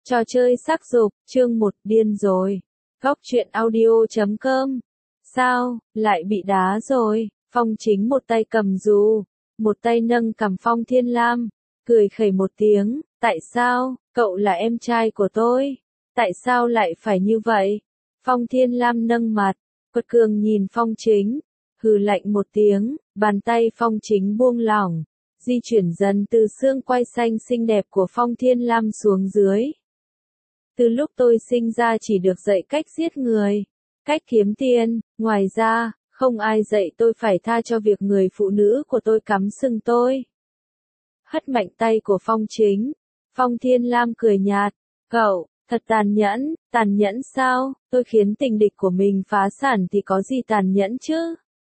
Trò chơi sắc dục, chương 1, điên rồi. Góc truyện audio.com. Sao, lại bị đá rồi? Phong Chính một tay cầm dù, một tay nâng cằm Phong Thiên Lam, cười khẩy một tiếng, tại sao, cậu là em trai của tôi? Tại sao lại phải như vậy? Phong Thiên Lam nâng mặt, quật cường nhìn Phong Chính, hừ lạnh một tiếng, bàn tay Phong Chính buông lỏng, di chuyển dần từ xương quai xanh xinh đẹp của Phong Thiên Lam xuống dưới. Từ lúc tôi sinh ra chỉ được dạy cách giết người, cách kiếm tiền, ngoài ra, không ai dạy tôi phải tha cho việc người phụ nữ của tôi cắm sừng tôi. Hất mạnh tay của Phong Chính, Phong Thiên Lam cười nhạt, cậu, thật tàn nhẫn sao, tôi khiến tình địch của mình phá sản thì có gì tàn nhẫn chứ?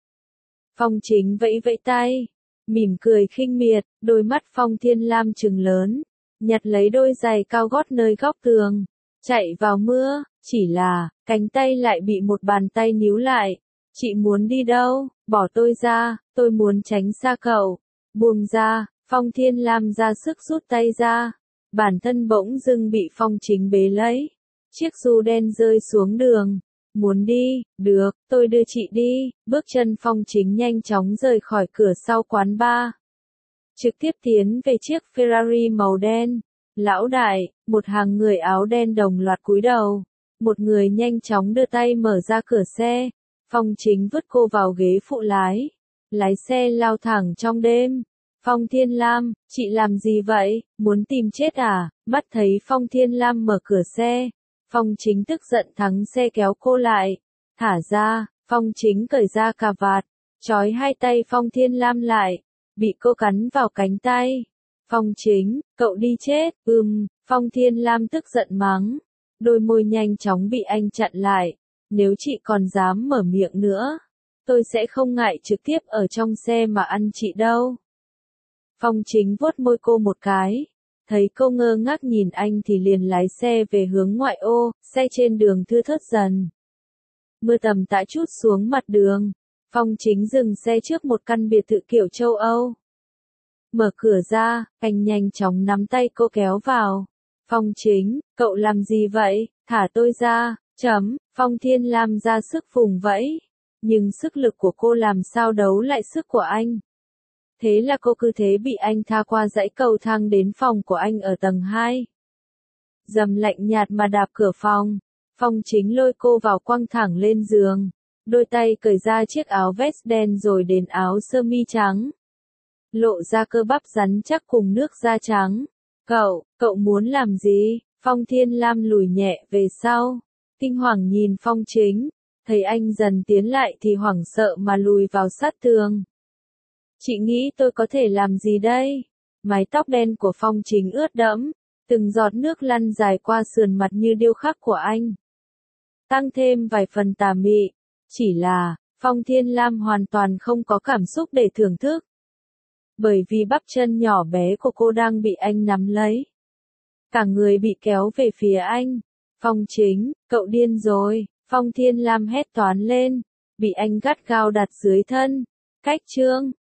Phong Chính vẫy vẫy tay, mỉm cười khinh miệt, đôi mắt Phong Thiên Lam trừng lớn, nhặt lấy đôi giày cao gót nơi góc tường, chạy vào mưa, chỉ là, cánh tay lại bị một bàn tay níu lại. Chị muốn đi đâu? Bỏ tôi ra, tôi muốn tránh xa cậu. Buông ra, Phong Thiên Lam ra sức rút tay ra. Bản thân bỗng dưng bị Phong Chính bế lấy. Chiếc dù đen rơi xuống đường. Muốn đi, được, tôi đưa chị đi. Bước chân Phong Chính nhanh chóng rời khỏi cửa sau quán bar. Trực tiếp tiến về chiếc Ferrari màu đen. Lão đại, một hàng người áo đen đồng loạt cúi đầu. Một người nhanh chóng đưa tay mở ra cửa xe. Phong Chính vứt cô vào ghế phụ lái. Lái xe lao thẳng trong đêm. Phong Thiên Lam, chị làm gì vậy? Muốn tìm chết à? Mắt thấy Phong Thiên Lam mở cửa xe. Phong Chính tức giận thắng xe kéo cô lại. Thả ra, Phong Chính cởi ra cà vạt. Trói hai tay Phong Thiên Lam lại. Bị cô cắn vào cánh tay. Phong Chính, cậu đi chết, Phong Thiên Lam tức giận mắng. Đôi môi nhanh chóng bị anh chặn lại. Nếu chị còn dám mở miệng nữa, tôi sẽ không ngại trực tiếp ở trong xe mà ăn chị đâu. Phong Chính vuốt môi cô một cái. Thấy cô ngơ ngác nhìn anh thì liền lái xe về hướng ngoại ô, xe trên đường thưa thớt dần. Mưa tầm tã trút xuống mặt đường. Phong Chính dừng xe trước một căn biệt thự kiểu châu Âu. Mở cửa ra, anh nhanh chóng nắm tay cô kéo vào. Phong Chính, cậu làm gì vậy? Thả tôi ra. Phong Thiên Lam ra sức vùng vẫy. Nhưng sức lực của cô làm sao đấu lại sức của anh. Thế là cô cứ thế bị anh tha qua dãy cầu thang đến phòng của anh ở tầng 2. Dầm lạnh nhạt mà đạp cửa phòng. Phong Chính lôi cô vào quăng thẳng lên giường. Đôi tay cởi ra chiếc áo vest đen rồi đến áo sơ mi trắng. Lộ ra cơ bắp rắn chắc cùng nước da trắng. Cậu muốn làm gì? Phong Thiên Lam lùi nhẹ về sau. Kinh hoàng nhìn Phong Chính. Thấy anh dần tiến lại thì hoảng sợ mà lùi vào sát tường. Chị nghĩ tôi có thể làm gì đây? Mái tóc đen của Phong Chính ướt đẫm. Từng giọt nước lăn dài qua sườn mặt như điêu khắc của anh. Tăng thêm vài phần tà mị. Chỉ là, Phong Thiên Lam hoàn toàn không có cảm xúc để thưởng thức. Bởi vì bắp chân nhỏ bé của cô đang bị anh nắm lấy. Cả người bị kéo về phía anh. Phong Chính, cậu điên rồi. Phong Thiên Lam hét toán lên. Bị anh gắt gao đặt dưới thân. Cách chương.